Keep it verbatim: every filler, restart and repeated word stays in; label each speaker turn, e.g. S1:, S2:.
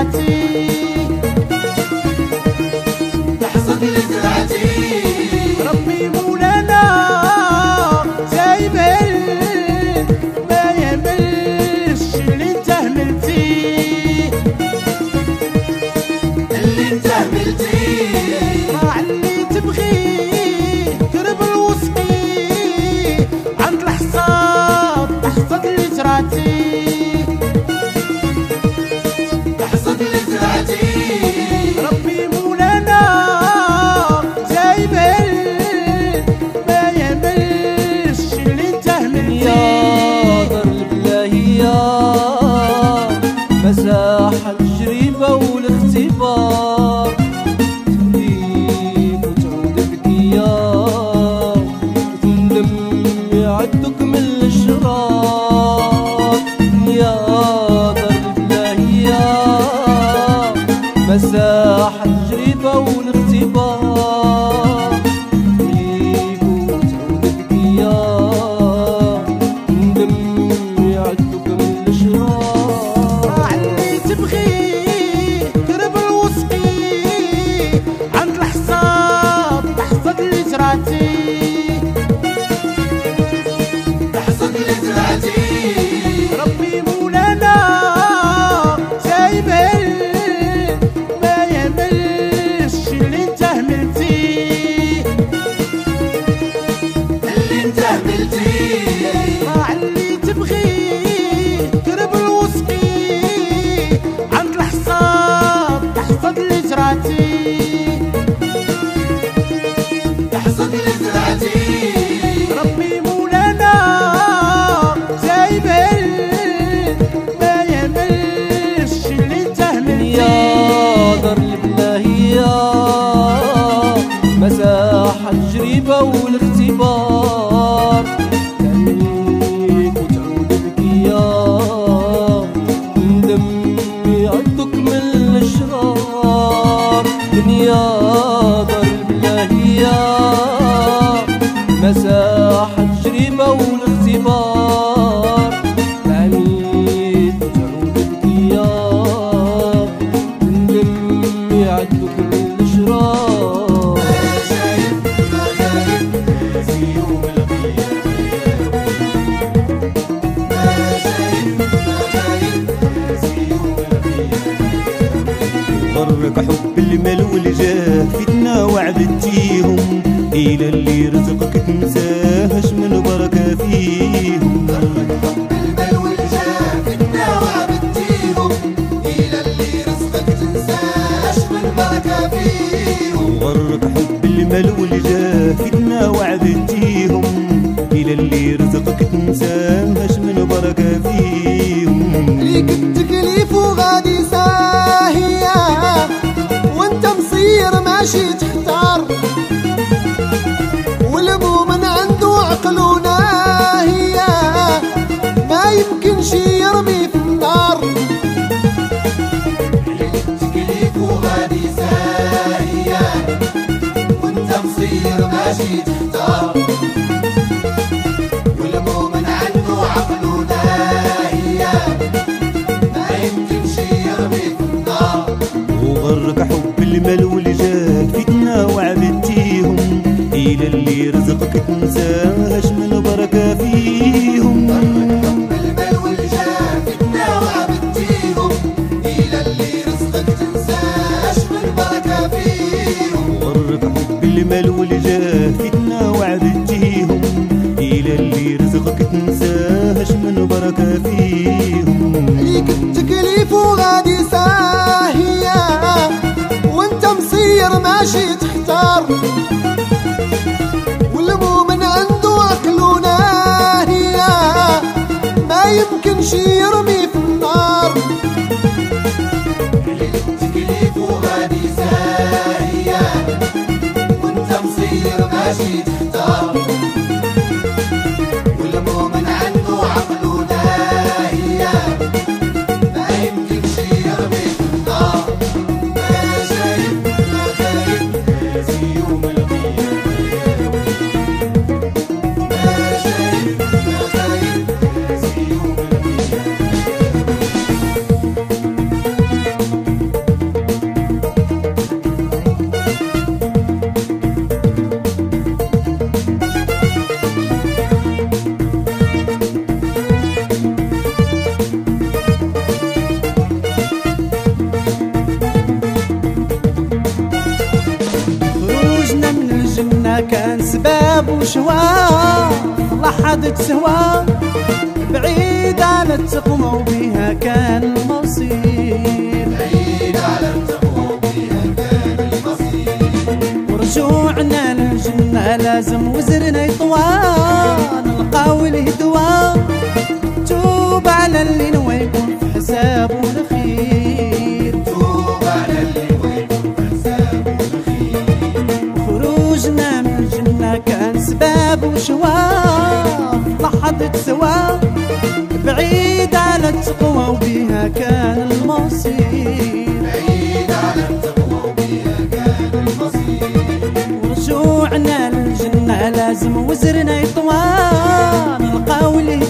S1: زرعتي تحصد اللي زرعتي ربي مولانا سايبل ما يهملش اللي انت هملتي اللي انت هملتي راع اللي تبغيه قرب الوسقي عند الحصاد تحصد اللي زرعتي تحصد اللي زرعتي ربي مولانا سايبل ما يهملش اللي انت هملتي
S2: يا دار البلاهية مساحة التجربة والاختبار تهديك وتعود ذكية وتندم يعدك من الأشرار يا دار البلاهية مساحة التجربة والاختبار تهديك وتعود ذكية وتندم يعدك من الأشرار
S1: راع اللي تبغيه قرب الوسقي عند الحصاد تحصد اللي زرعتي تحصد اللي زرعتي ربي مولانا سايبل ما يهملش اللي انت هملتي اللي انت هملتي راع اللي تبغيه قرب الوسقي عند الحصاد تحصد اللي زرعتي تحصد اللي زرعتي ربي مولانا سايبل ما يهملش اللي انت هملتي
S2: يا دار البلاهية مساحة التجربة والاختبار تعنيك وتعود ذكية تندم يعدك من الأشرار دنيا دار البلاهية مساحة التجربة والاختبار تعنيك وتعود ذكية تندم يعدك من الأشرار
S1: شايف ما خايف في يوم القيامة ما شايف ما خايف في يوم القيامة
S3: غرك حب المال والجاه فتنة وعبدتيهم إلى اللي رزقك تنساهش من بركة فيهم
S1: غرك حب المال والجاه فتنة وعبدتيهم إلى اللي رزقك تنساش من بركة فيهم
S3: غرك حب المال والجاه فتنة وعبدتيهم إلى اللي رزقك تنساهش من بركة فيهم
S4: ليك التكليف وغادي ساهية وانت مصير ماشي تحتار والمؤمن عنده عقل وناهية ما يمكنش يرمي في النار
S1: تكليف وغادي ساهية وانت مصير ماشي تحتار والمؤمن عنده عقل وناهية ما يمكنش يرمي في النار
S3: وغرك حب المال والجاه فتنة وعبدتيهم إلى اللي رزقك تنساهش من بركة فيهم
S1: حب المال والجاه فتنة وعبدتيهم إلى اللي رزقك تنساش من بركة فيهم
S3: غرك حب المال والجاه فتنة وعبدتيهم إلى اللي رزقك تنساهش من بركة فيهم
S4: ليك التكليف وغادي ساهية وانت مصير ماشي تحتار والمؤمن عنده عقل وناهية ما يمكنش يرمي في النار
S1: تكليف وغادي ساهية وانت مصير ماشي تحتار والمؤمن عنده عقل وناهية ما يمكنش يرمي في النار ما شايف ما خايف في يوم القيامة ما شايف ما خايف في يوم القيامة
S5: كان سباب وشوار لحد تسوى بعيد على التقوى وبيها كان المصير
S1: بعيد على التقوى وبيها كان المصير
S5: ورجوعنا للجنة لازم وزرنا يطوى نلقاو الهدوى توب على اللي نوى يكون في حسابه الخير
S1: توب على اللي نوى يكون في حسابه الخير
S5: خروجنا من الجنة كان سباب وشواف لحظة سوا بعيد على التقوى وبيها كان المصير
S1: بعيد على التقوى وبيها كان المصير
S5: ورجوعنا للجنة لازم وزرنا يطوى نلقاو